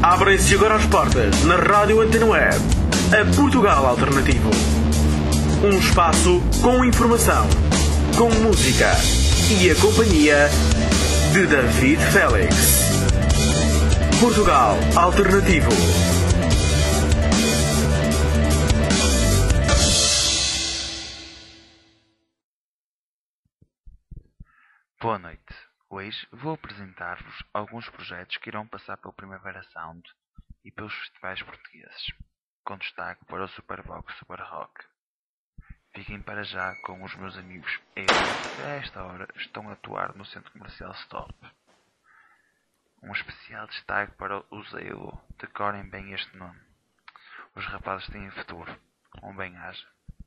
Abrem-se agora as portas na Rádio Antena Web, a Portugal Alternativo. Um espaço com informação, com música e a companhia de David Félix. Portugal Alternativo. Boa noite. Hoje vou apresentar-vos alguns projetos que irão passar pelo Primavera Sound e pelos festivais portugueses, com destaque para o Superbox Super Rock. Fiquem para já com os meus amigos Euro, que a esta hora estão a atuar no Centro Comercial Stop. Um especial destaque para os Euro, decorem bem este nome. Os rapazes têm futuro. Um bem-aja.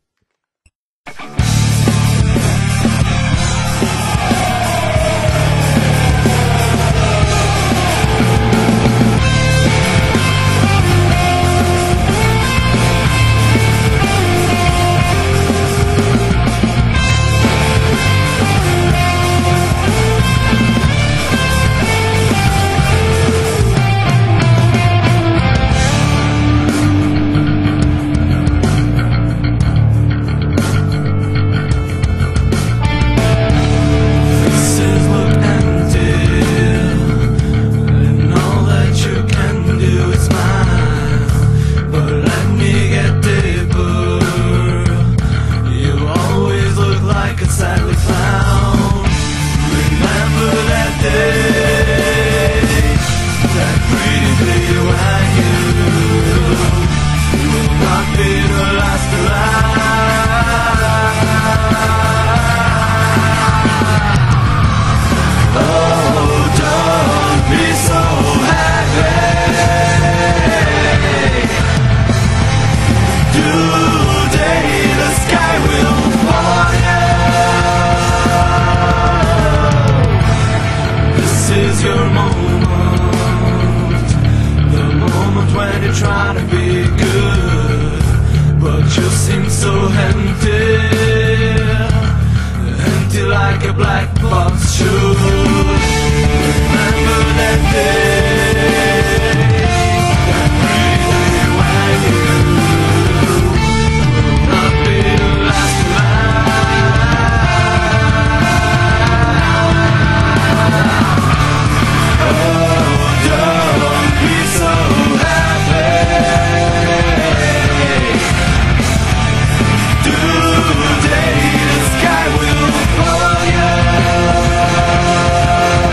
Trying to be good, but you seem so empty like a black box should. Remember that day, that pretty day when you will not be the last alive. Oh, don't be so today the sky will fall, yeah.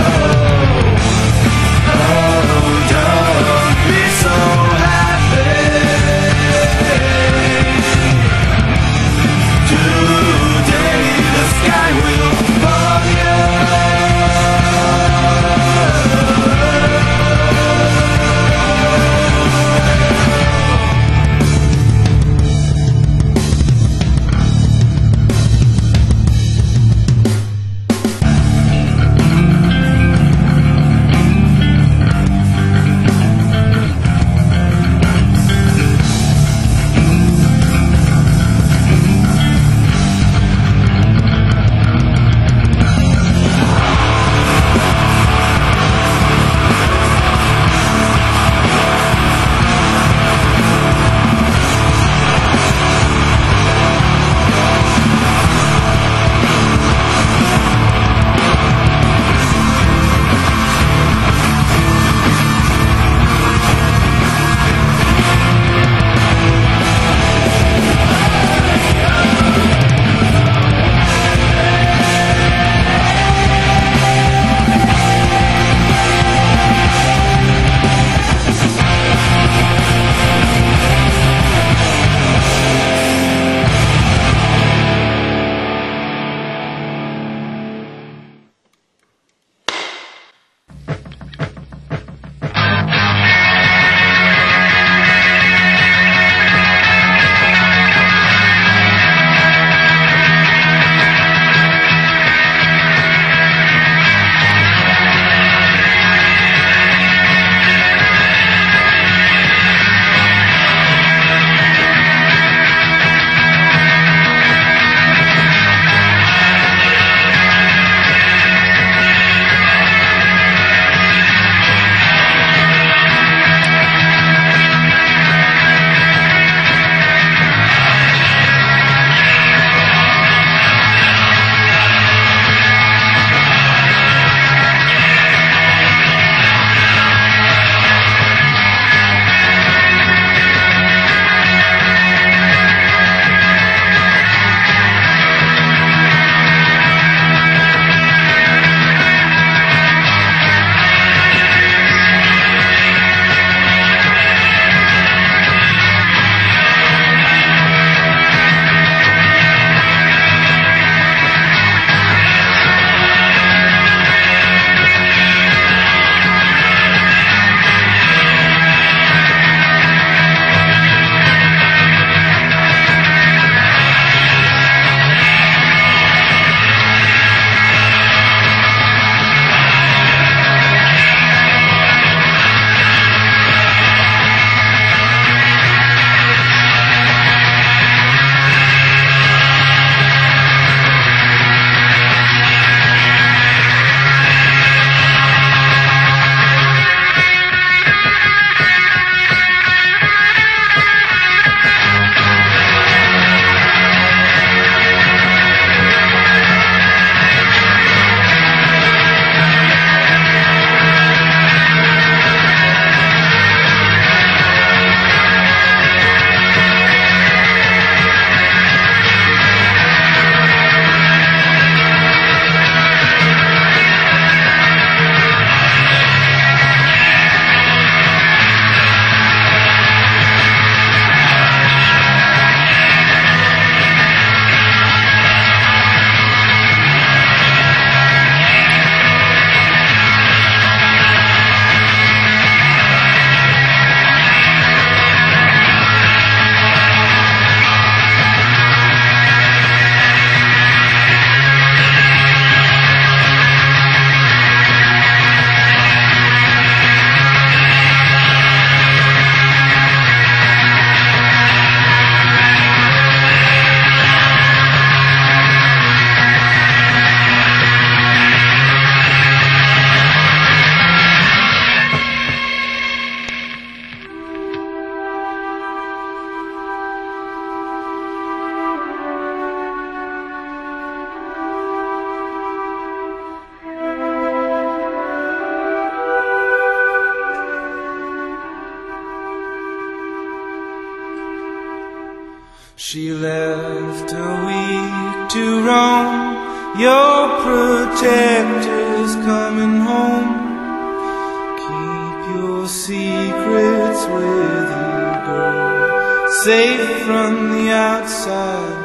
She left a week to roam. Your protector's coming home. Keep your secrets with you, girl, safe from the outside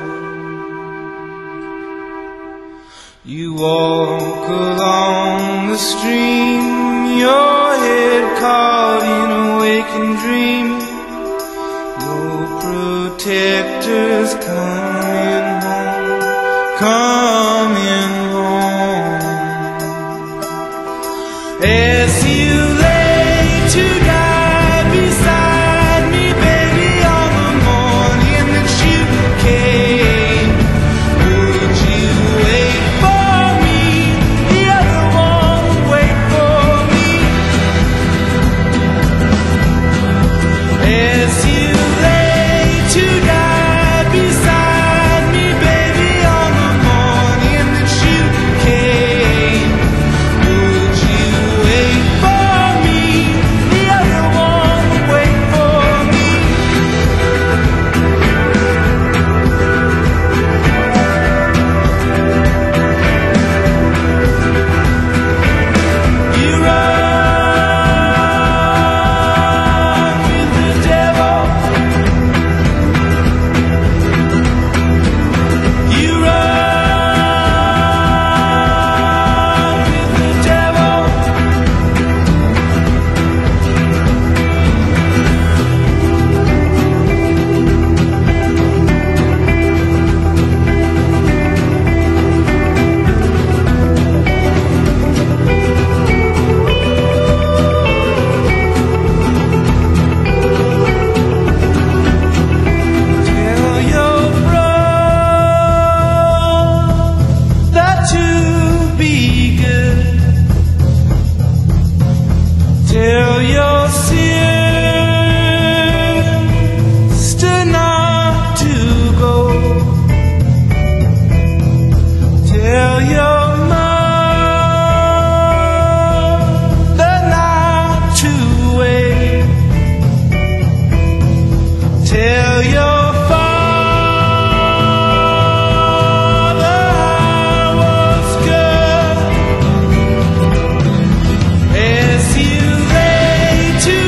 world. You walk along the stream, your head caught in a waking dream. Your protector's coming home, coming home. As you lay to die beside me, baby, on the morning that you came, would you wait for me? The other one would wait for me. As you lay to die beside me, baby, on the morning that you came, would you wait for me? The other one would wait for me. You run with the devil. You run with the devil. Tell your brother to be good. Tell your sister not to go. Tell your mother not to wait. Tell your father I was good. As you lay to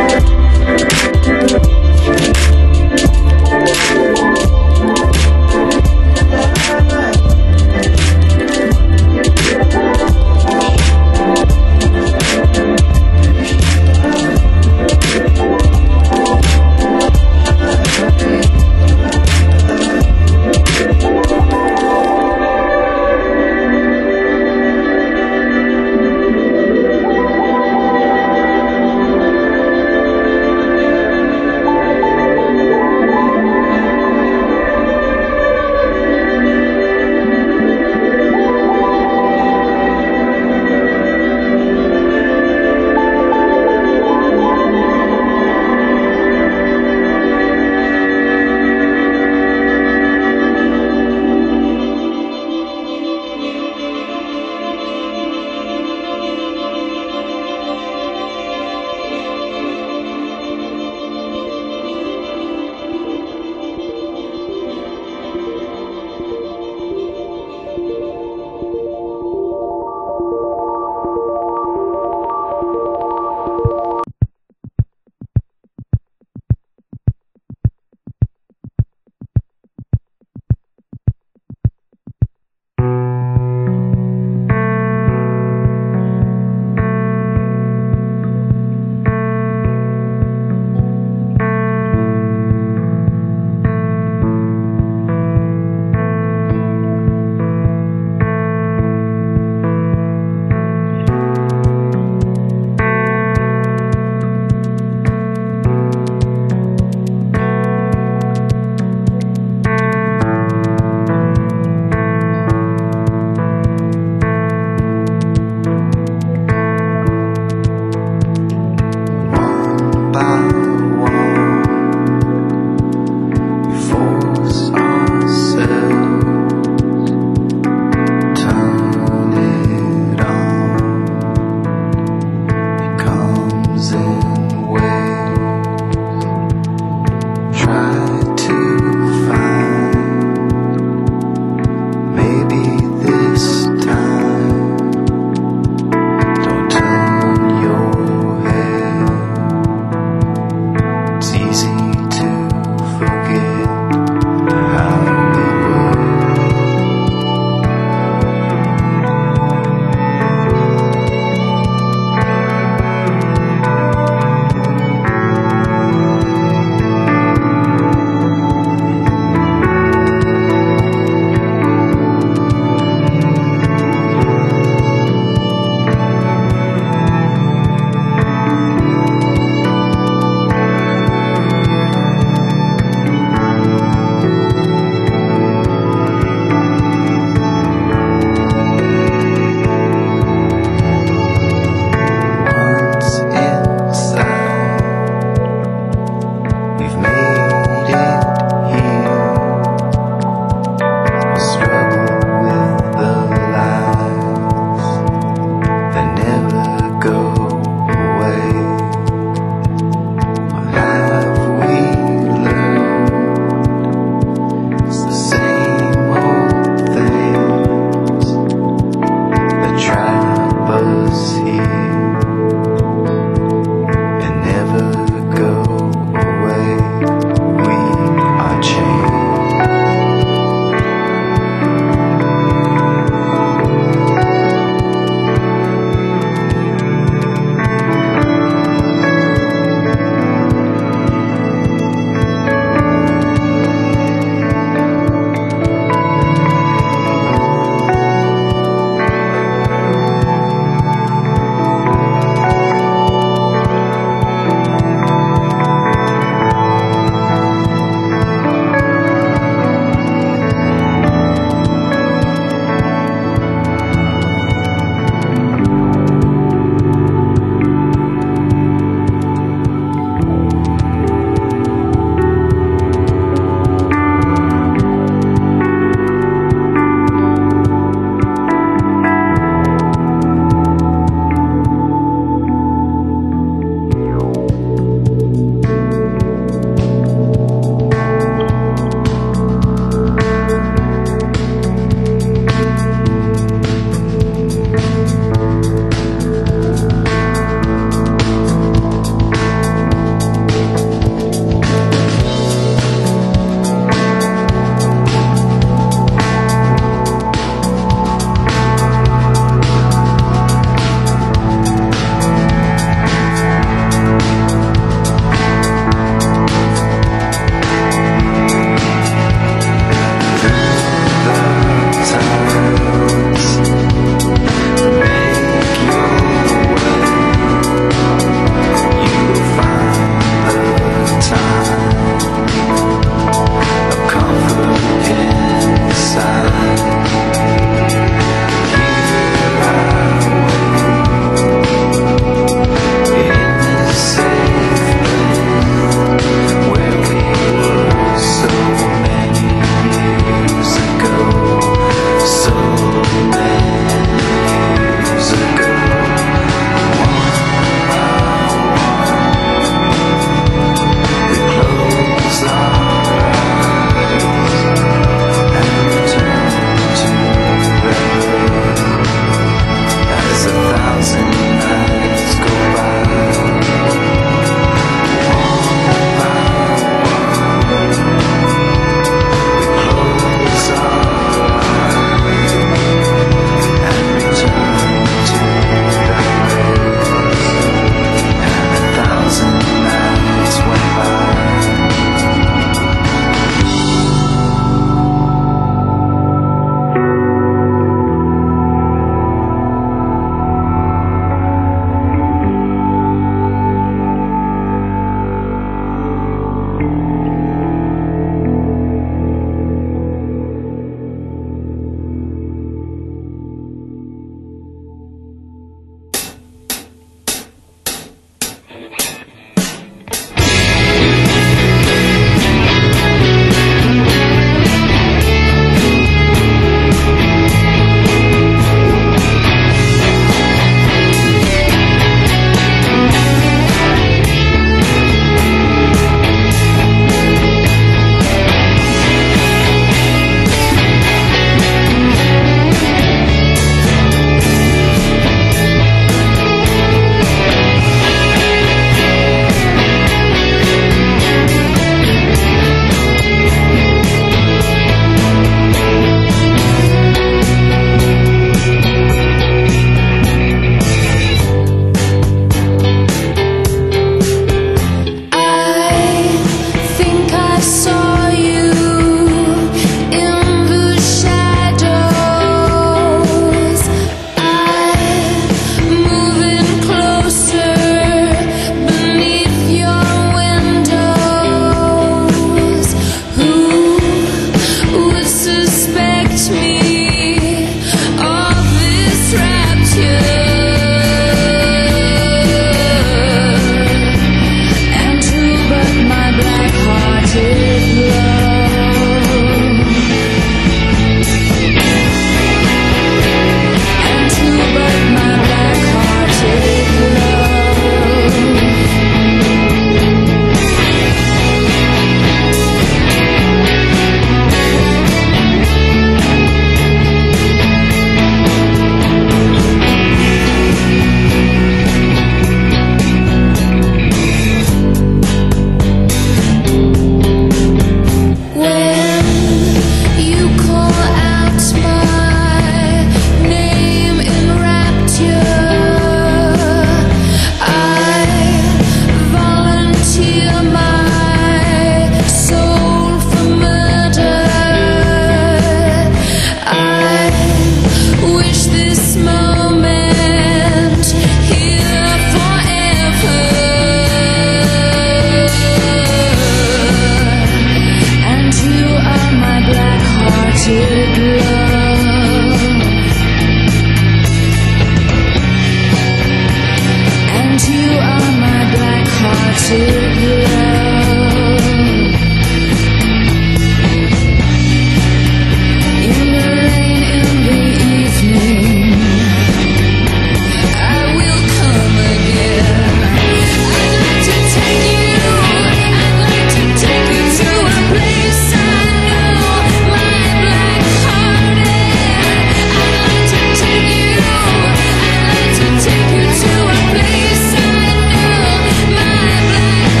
Take you to a place I know, my black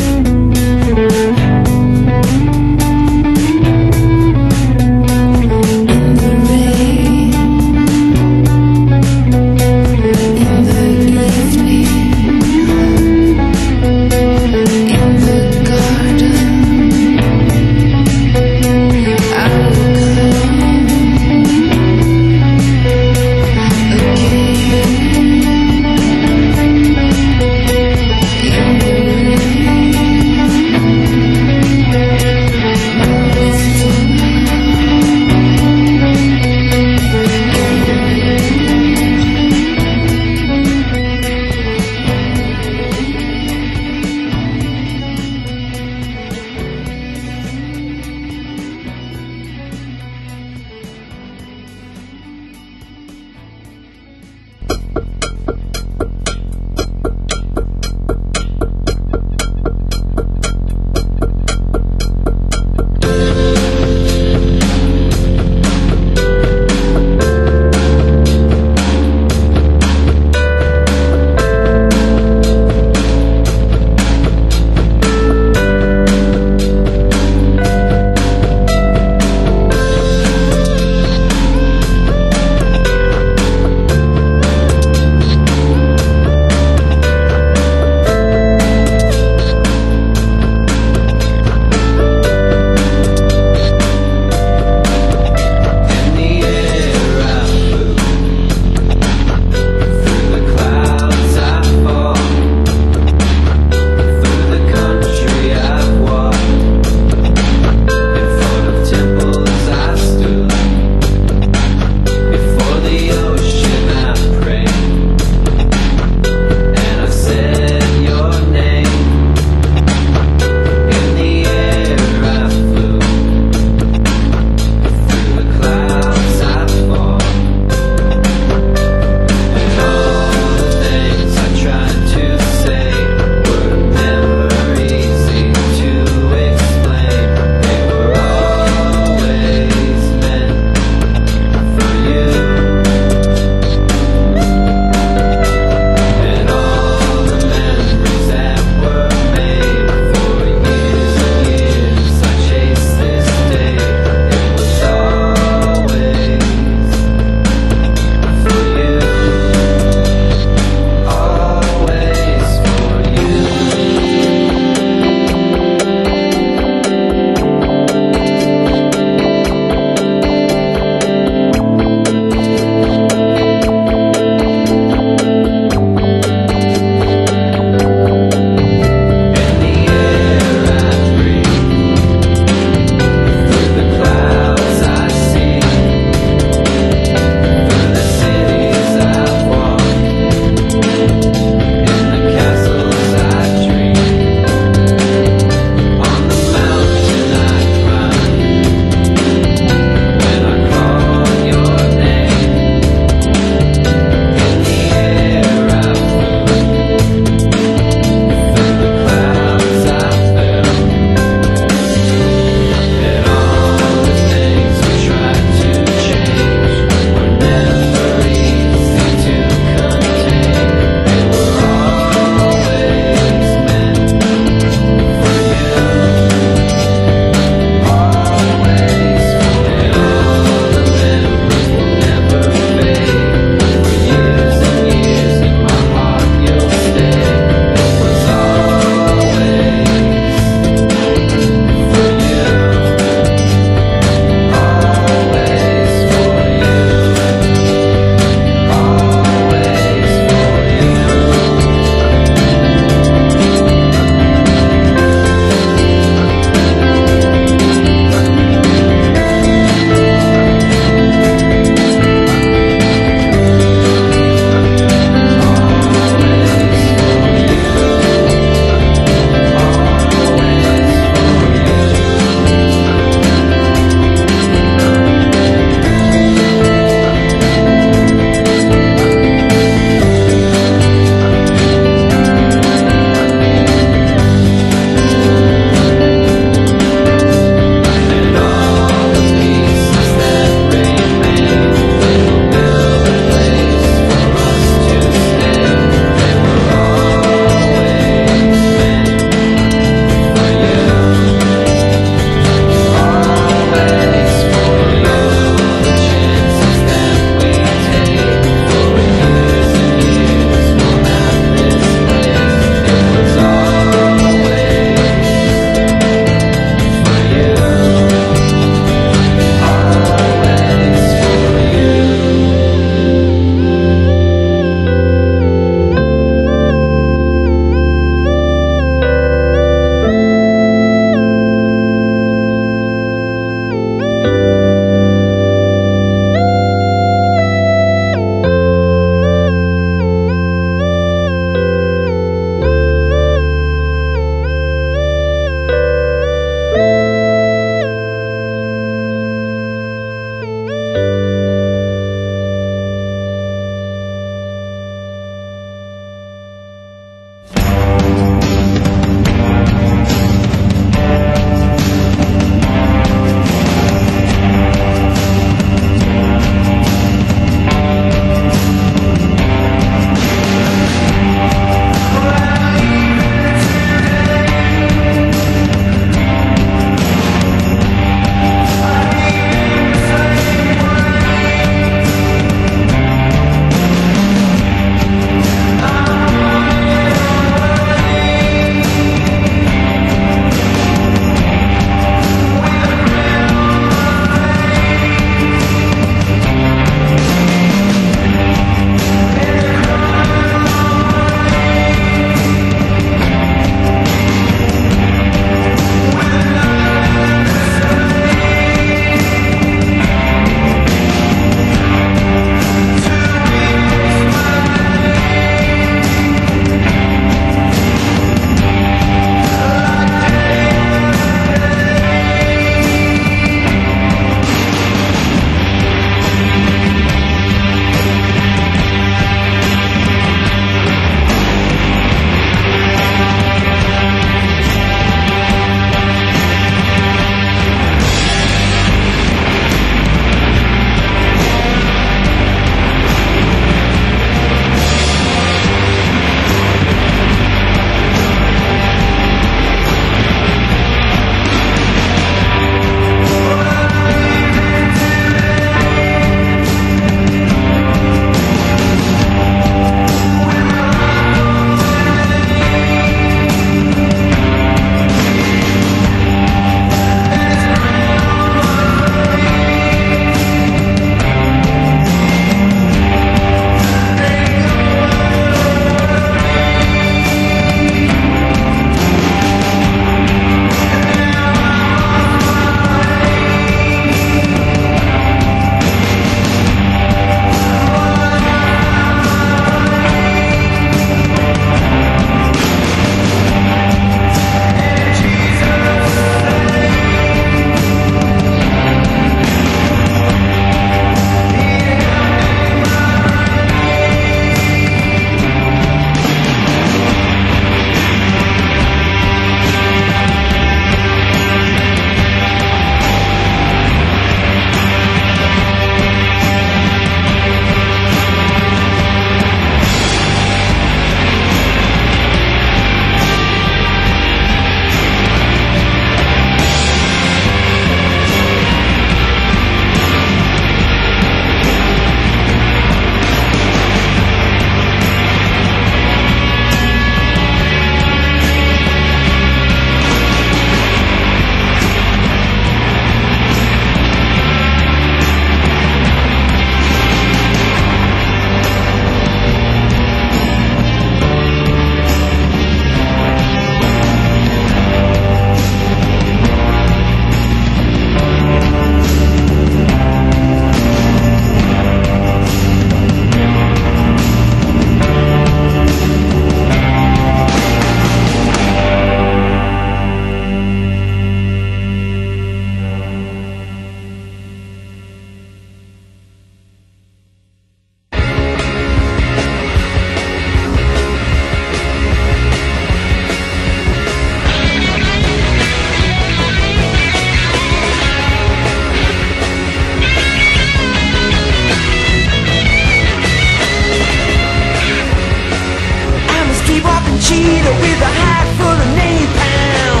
speed with a heart full of napalm.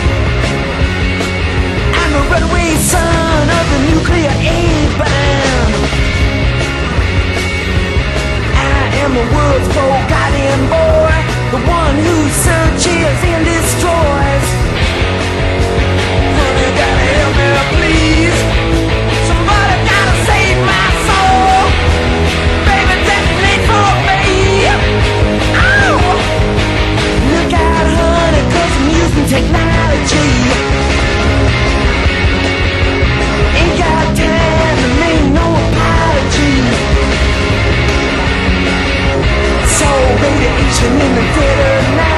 I'm the runaway son of the nuclear A-bomb. I am the world's forgotten boy, the one who searches and destroys. Honey, gotta help me, please. Somebody gotta save my soul. Baby, detonate for me. Oh! Look out, honey, 'cause I'm using technology. Ain't got time to make no apology. So radiation in the dead of night.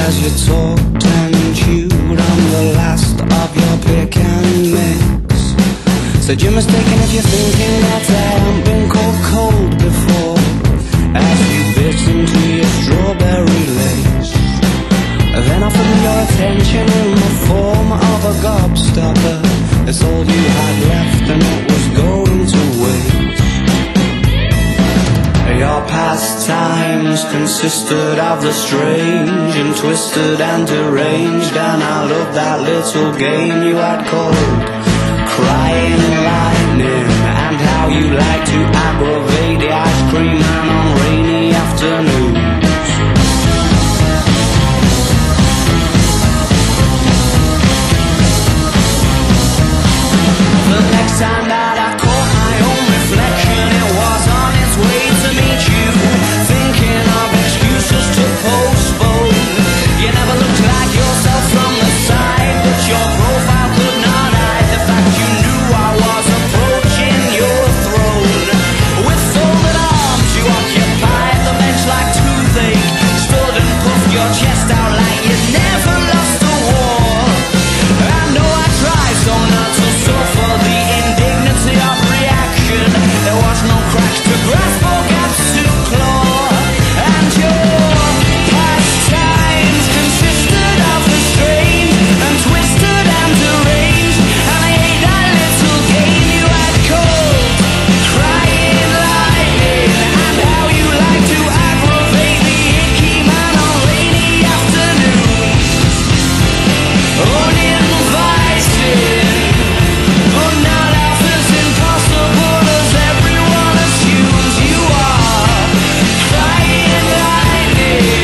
as you talked and chewed on the last of your pick and mix. Said you're mistaken if you're thinking that I haven't been cold before. As you bit into your strawberry lace, then offered me your attention in the form of a gobstopper. It's all you had left and it was going to waste. Your pastimes consisted of the strange and twisted and deranged, and I loved that little game you had called Crying Lightning, and how you like to aggravate the ice cream man on rainy afternoons. The next time that I caught my own reflection, it was on its way to meet you, thinking of excuses to postpone. You never looked like yourself from the side, but your profile could not hide the fact you knew I was approaching your throne. With folded arms you occupied the bench like toothache, stood and puffed your chest out like you'd never lost a war. I know I tried so not to suffer the indignity of reaction. There was no cracks to grasp or gaps to claw, and your pastimes consisted of the strange and twisted and deranged, and I hate that little game you had called Crying Lightning, and how you like to aggravate the icky man on rainy afternoons. Uninvited, but not half as impossible as everyone assumes you are. Crying lightning.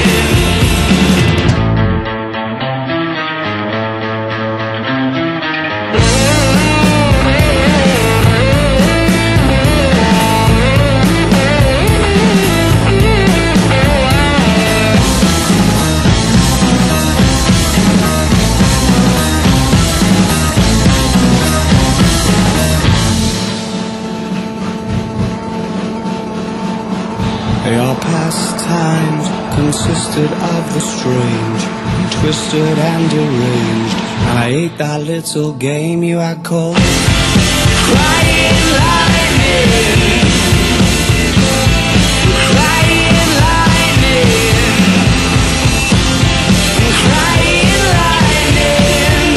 Your pastimes consisted of the strange, twisted and deranged, and I hate that little game you had called Crying Lightning. Crying Lightning. Crying Lightning.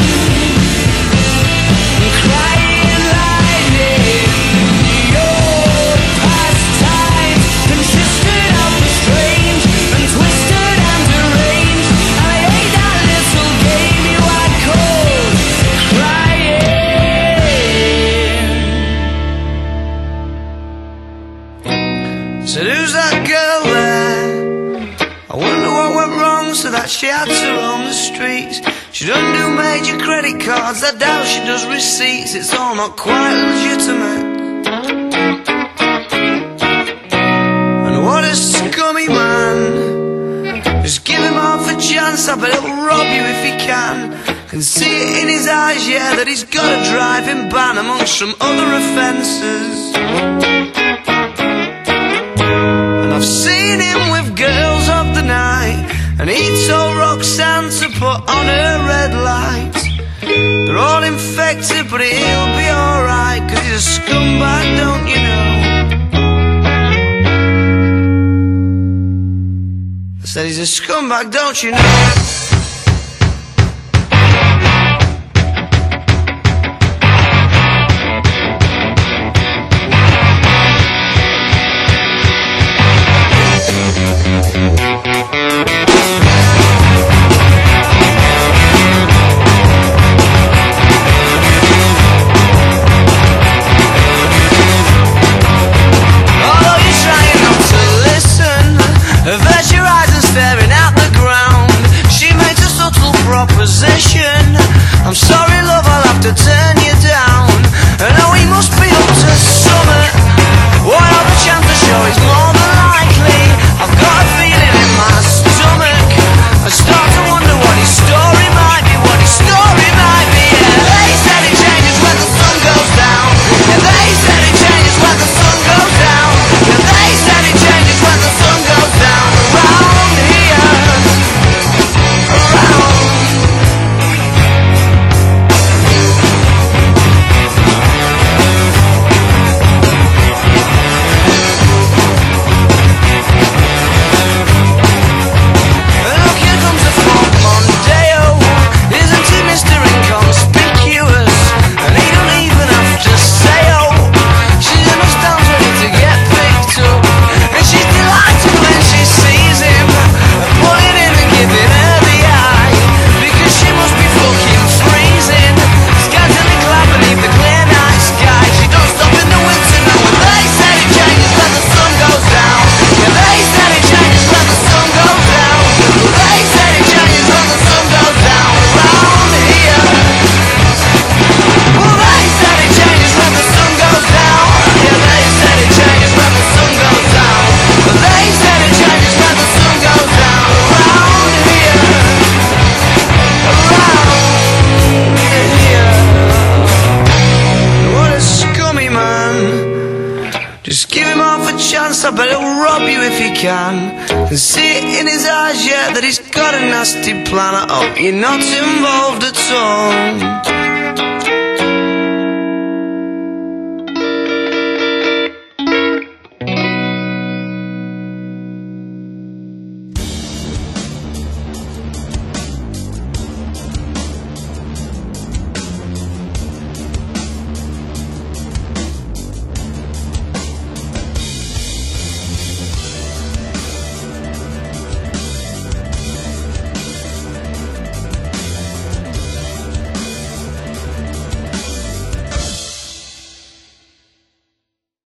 Crying Lightning. Your pastimes consisted of the strange and twisted and deranged, and I hate that little game you had called Crying. Said who's that girl there? I wonder what went wrong so that she had to roam the streets. She doesn't do major credit cards, I doubt she does receipts. It's all not quite legitimate. And what a scummy man. Just give him half a chance, I bet he'll rob you if he can. Can see it in his eyes, yeah, that he's got a driving ban amongst some other offences. And I've seen him with girls of the night, and he told Roxanne to put on her red light. They're all infected, but he'll be alright, 'cause he's a scumbag, don't you know? I said he's a scumbag, don't you know? Although you're trying not to listen, avert your eyes and staring at the ground. She makes can. And see it in his eyes, yeah, that he's got a nasty plan. I hope you're not involved at all.